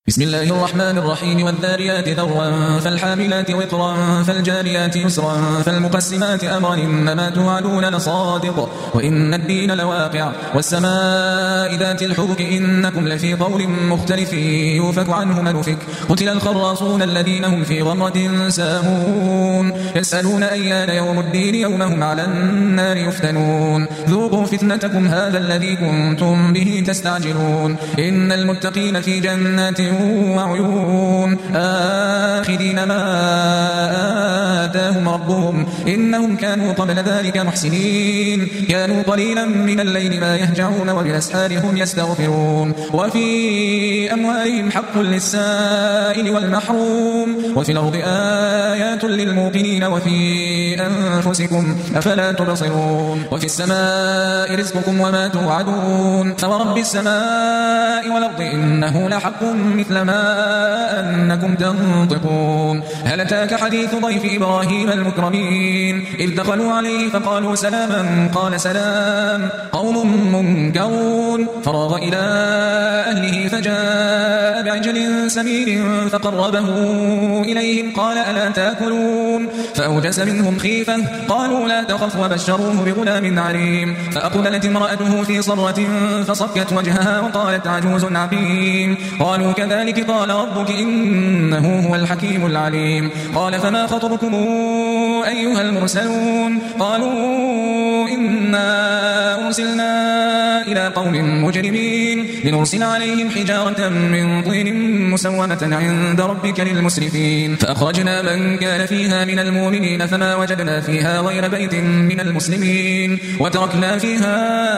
بسم الله الرحمن الرحيم والذاريات ذروا فالحاملات وقرا فالجاريات يسرا فالمقسمات أمرا إنما توعدون لصادق وإن الدين لواقع والسماء ذات الحبك إنكم لفي قول مختلف يوفك عنه من أفك قتل الخراصون الذين هم في غمرة ساهون يسألون أيان يوم الدين يوم هم على النار يفتنون ذوقوا فتنتكم هذا الذي كنتم به تستعجلون إن المتقين في جنات وعيون آخذين ما آتاهم ربهم إنهم كانوا قبل ذلك محسنين كانوا قليلا من الليل ما يهجعون وبالأسحار هم يستغفرون وفي أموالهم حق للسائل والمحروم وفي الأرض آيات للموقنين وفي أنفسكم أفلا تبصرون وفي السماء رزقكم وما توعدون فورب السماء والأرض إنه لحق مثل ما أنكم تنطقون هل أتاك حديث ضيف إبراهيم المكرمين إذ دخلوا عليه فقالوا سلاما قال سلام قوم منكرون فراغ إلى أهله فجاء بعجل سمين فقربه إليهم قال ألا تأكلون فأوجس منهم خيفة قالوا لا تخف وبشروه بغلام عليم فأقبلت امرأته في صرة فصكت وجهها وقالت عجوز عقيم قالوا كذلك قال ربك إنه هو الحكيم العليم قال فما خطبكم أيها المرسلون قالوا إنا أرسلنا إلى قوم مجرمين لنرسل عليهم حجارة من طين مسومة عند ربك للمسرفين فأخرجنا من كان فيها من المؤمنين فما وجدنا فيها غير بيت من المسلمين وتركنا فيها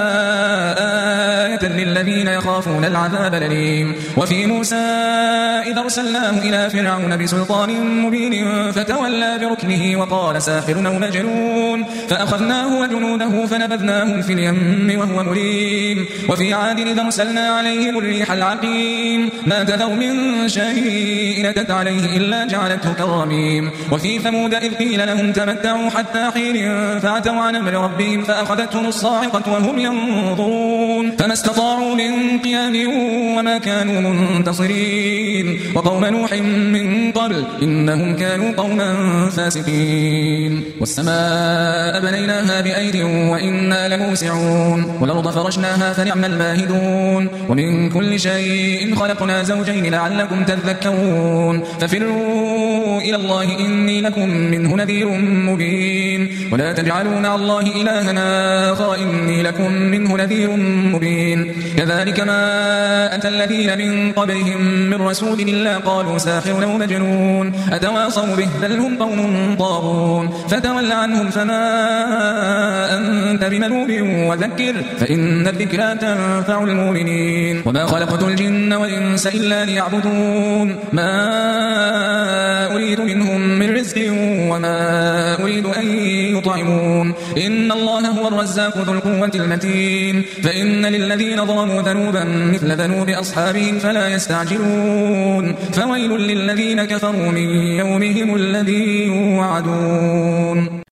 آية للذين يخافون العذاب الأليم وفي موسى إذا أرسلناه إلى فرعون بسلطان مبين فتولى بركنه وقال ساحر أو مجنون فأخذناه وجنوده فنبذناهم في اليم وهو مليم وفي عاد إذا أرسلنا عليهم الريح العقيم ما تذر من شيء أتت عليه إلا جعلته كالرميم وفي ثمود إذ قيل لهم تمتعوا حتى حين فعتوا عن أمر ربهم فأخذتهم الصاعقة وهم ينظرون فما استطاعوا من قيام وما كانوا منتصرين وقوم نوح من قبل إنهم كانوا قوما فاسقين والسماء بنيناها بأيد وإنا لموسعون والأرض فرشناها فنعم الماهدون ومن كل شيء خلقنا زوجين لعلكم تذكرون ففروا إلى الله إني لكم منه نذير مبين ولا تجعلوا مع الله إلها آخر إني لكم منه نذير مبين كذلك ما أتى الذين من قبلهم من رسول إلا قالوا ساحر أو مجنون أتواصوا به بل هم قوم طاغون فتول عنهم فما أنت بملوم وذكر فإن الذكرى تنفع المؤمنين وما خلقت الجن والإنس إلا ليعبدون ما أريد منهم من رزق وما أريد أن يطعمون إن الله هو الرزاق ذو القوة المتين فإن للذين ظلموا ذنوبا مثل ذنوب أصحابهم فلا يستعجلون فويل للذين كفروا من يومهم الذي يوعدون